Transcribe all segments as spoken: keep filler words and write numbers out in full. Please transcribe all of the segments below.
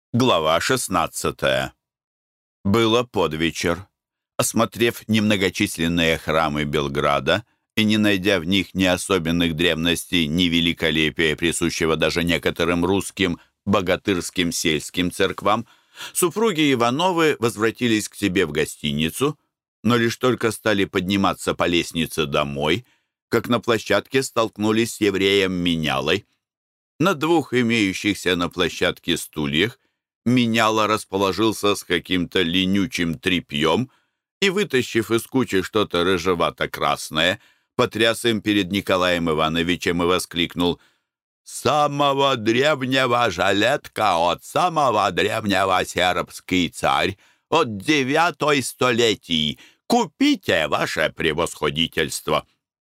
Глава шестнадцатая. Было под вечер. Осмотрев немногочисленные храмы Белграда и не найдя в них ни особенных древностей, ни великолепия, присущего даже некоторым русским богатырским сельским церквам, супруги Ивановы возвратились к себе в гостиницу, но лишь только стали подниматься по лестнице домой, как на площадке столкнулись с евреем Менялой. На двух имеющихся на площадке стульях Меняла расположился с каким-то ленючим тряпьем и, вытащив из кучи что-то рыжевато-красное, потряс им перед Николаем Ивановичем и воскликнул: «Самого древнего жалетка от самого древнего сербский царь, от девятой столетий. Купите, ваше превосходительство!»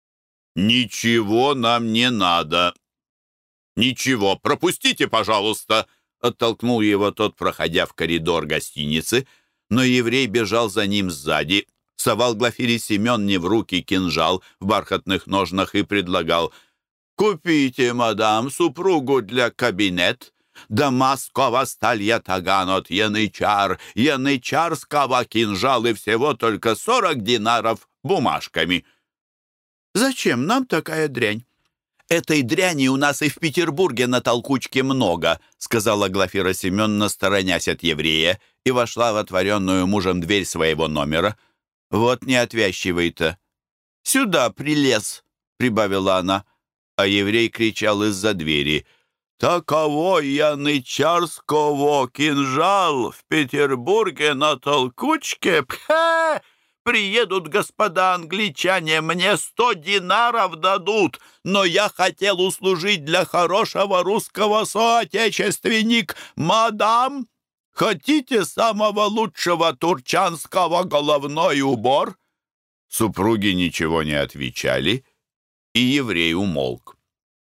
«Ничего нам не надо. Ничего, пропустите, пожалуйста!» Оттолкнул его тот, проходя в коридор гостиницы, но еврей бежал за ним сзади, совал Глафире Семенне в руки кинжал в бархатных ножнах и предлагал: «Купите, мадам, супругу для кабинет, дамасского сталья таган от янычар, янычарского кинжал и всего только сорок динаров бумажками». «Зачем нам такая дрянь?» «Этой дряни у нас и в Петербурге на толкучке много», сказала Глафира Семеновна, сторонясь от еврея, и вошла в отворенную мужем дверь своего номера. «Вот неотвязчивый-то! Сюда прилез!» — прибавила она, а еврей кричал из-за двери: «Таково янычарского кинжал в Петербурге на толкучке! Пхе! Приедут господа англичане, мне сто динаров дадут, но я хотел услужить для хорошего русского соотечественника. Мадам, хотите самого лучшего турчанского головной убор?» Супруги ничего не отвечали, и еврей умолк.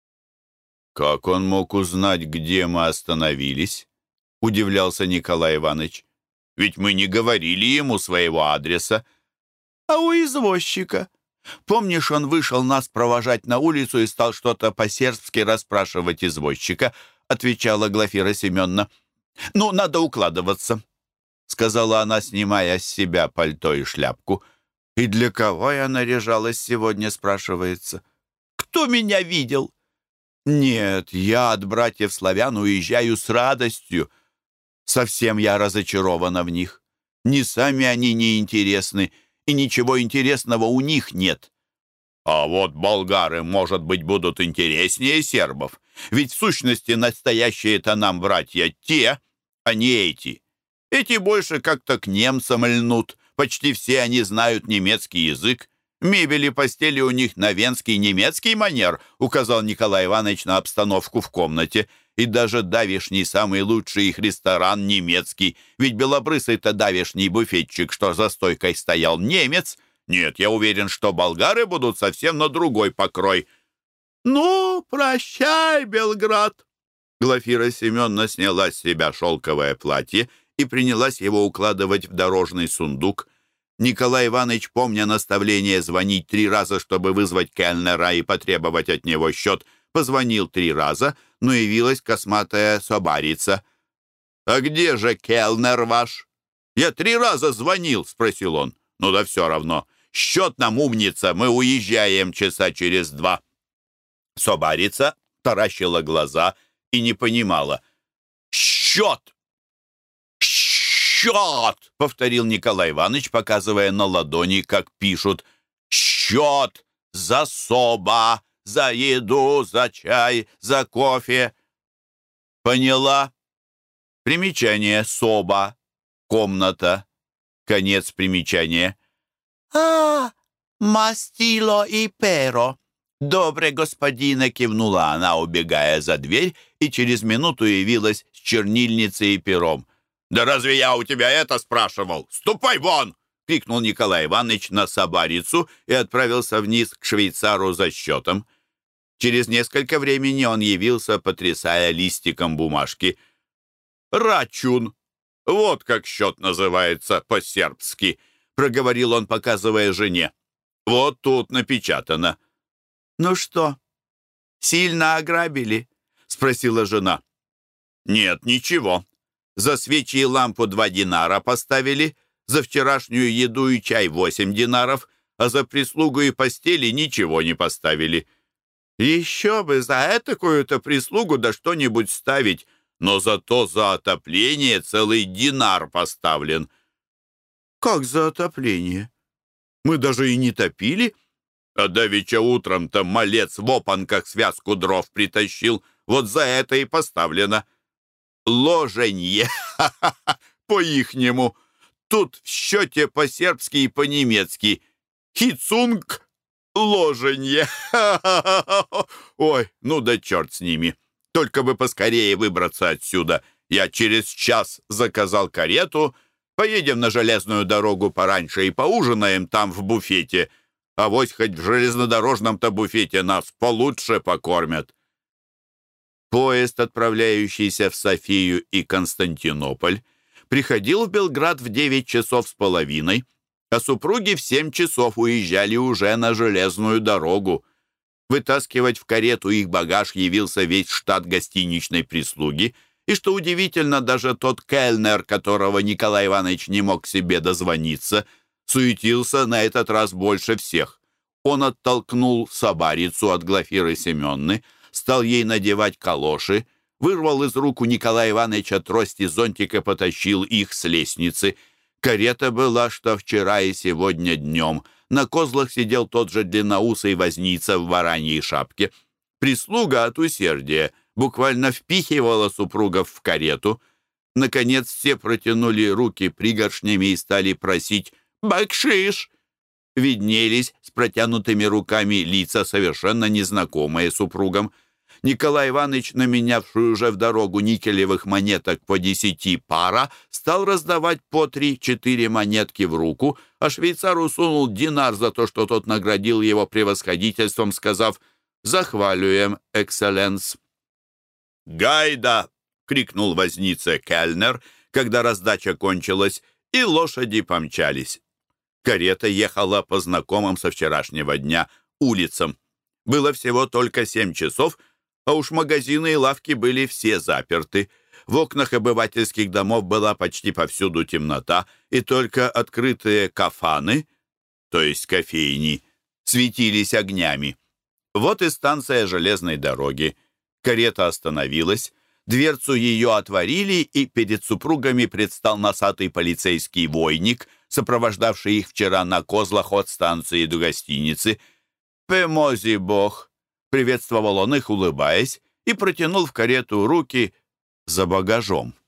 «Как он мог узнать, где мы остановились?» — удивлялся Николай Иванович. «Ведь мы не говорили ему своего адреса». «А у извозчика? Помнишь, он вышел нас провожать на улицу и стал что-то по-сербски расспрашивать извозчика?» — отвечала Глафира Семеновна. «Ну, надо укладываться», — сказала она, снимая с себя пальто и шляпку. «И для кого я наряжалась сегодня?» — спрашивается. «Кто меня видел?» «Нет, я от братьев славян уезжаю с радостью. Совсем я разочарована в них. Ни сами они не интересны, и ничего интересного у них нет». «А вот болгары, может быть, будут интереснее сербов. Ведь в сущности настоящие-то нам братья те, а не эти. Эти больше как-то к немцам льнут. Почти все они знают немецкий язык. Мебель и постели у них на венский немецкий манер», указал Николай Иванович на обстановку в комнате. «И даже давишний самый лучший их ресторан немецкий. Ведь белобрысый-то давишний буфетчик, что за стойкой стоял, немец. Нет, я уверен, что болгары будут совсем на другой покрой». «Ну, прощай, Белград!» Глафира Семеновна сняла с себя шелковое платье и принялась его укладывать в дорожный сундук. Николай Иванович, помня наставление звонить три раза, чтобы вызвать кельнера и потребовать от него счет, позвонил три раза, но явилась косматая собарица. «А где же кельнер ваш?» «Я три раза звонил», — спросил он. «Ну да все равно. Счет нам, умница, мы уезжаем часа через два». Собарица таращила глаза и не понимала. «Счет! Счет!» — повторил Николай Иванович, показывая на ладони, как пишут. «Счет! За соба! За еду, за чай, за кофе!» «Поняла?» Примечание: соба, комната. Конец примечания. «А, мастило и перо!» «Добре, господина!» — кивнула она, убегая за дверь, и через минуту явилась с чернильницей и пером. «Да разве я у тебя это спрашивал? Ступай вон!» — крикнул Николай Иванович на собарицу и отправился вниз к швейцару за счетом. Через несколько времени он явился, потрясая листиком бумажки. «Рачун! Вот как счет называется по-сербски!» — проговорил он, показывая жене. «Вот тут напечатано». «Ну что, сильно ограбили?» — спросила жена. «Нет, ничего. За свечи и лампу два динара поставили, за вчерашнюю еду и чай восемь динаров, а за прислугу и постели ничего не поставили. Еще бы за этакую-то прислугу да что-нибудь ставить, но зато за отопление целый динар поставлен». «Как за отопление? Мы даже и не топили». «А давеча утром-то малец в опанках связку дров притащил. Вот за это и поставлено». «Ложенье! По-ихнему. Тут в счете по-сербски и по-немецки. Хицунг ложенье. Ой, ну да черт с ними. Только бы поскорее выбраться отсюда. Я через час заказал карету. Поедем на железную дорогу пораньше и поужинаем там в буфете. Авось хоть в железнодорожном-то буфете нас получше покормят». Поезд, отправляющийся в Софию и Константинополь, приходил в Белград в девять часов с половиной, а супруги в семь часов уезжали уже на железную дорогу. Вытаскивать в карету их багаж явился весь штат гостиничной прислуги, и, что удивительно, даже тот кельнер, которого Николай Иванович не мог себе дозвониться, суетился на этот раз больше всех. Он оттолкнул собарицу от Глафиры Семенны, стал ей надевать калоши, вырвал из рук у Николая Ивановича трость и зонтик и потащил их с лестницы. Карета была, что вчера и сегодня днем. На козлах сидел тот же длинноусый возница в бараньей шапке. Прислуга от усердия буквально впихивала супругов в карету. Наконец все протянули руки пригоршнями и стали просить «бакшиш». Виднелись с протянутыми руками лица, совершенно незнакомые супругам. Николай Иванович, наменявший уже в дорогу никелевых монеток по десяти пара, стал раздавать по три-четыре монетки в руку, а швейцару сунул динар за то, что тот наградил его превосходительством, сказав «Захвалюем, экселленс». «Гайда!» — крикнул возница кельнер, когда раздача кончилась, и лошади помчались. Карета ехала по знакомым со вчерашнего дня улицам. Было всего только семь часов, а уж магазины и лавки были все заперты. В окнах обывательских домов была почти повсюду темнота, и только открытые кафаны, то есть кофейни, светились огнями. Вот и станция железной дороги. Карета остановилась, дверцу ее отворили, и перед супругами предстал носатый полицейский войник, сопровождавший их вчера на козлах от станции до гостиницы. «Пемози бог!» — приветствовал он их, улыбаясь, и протянул в карету руки за багажом.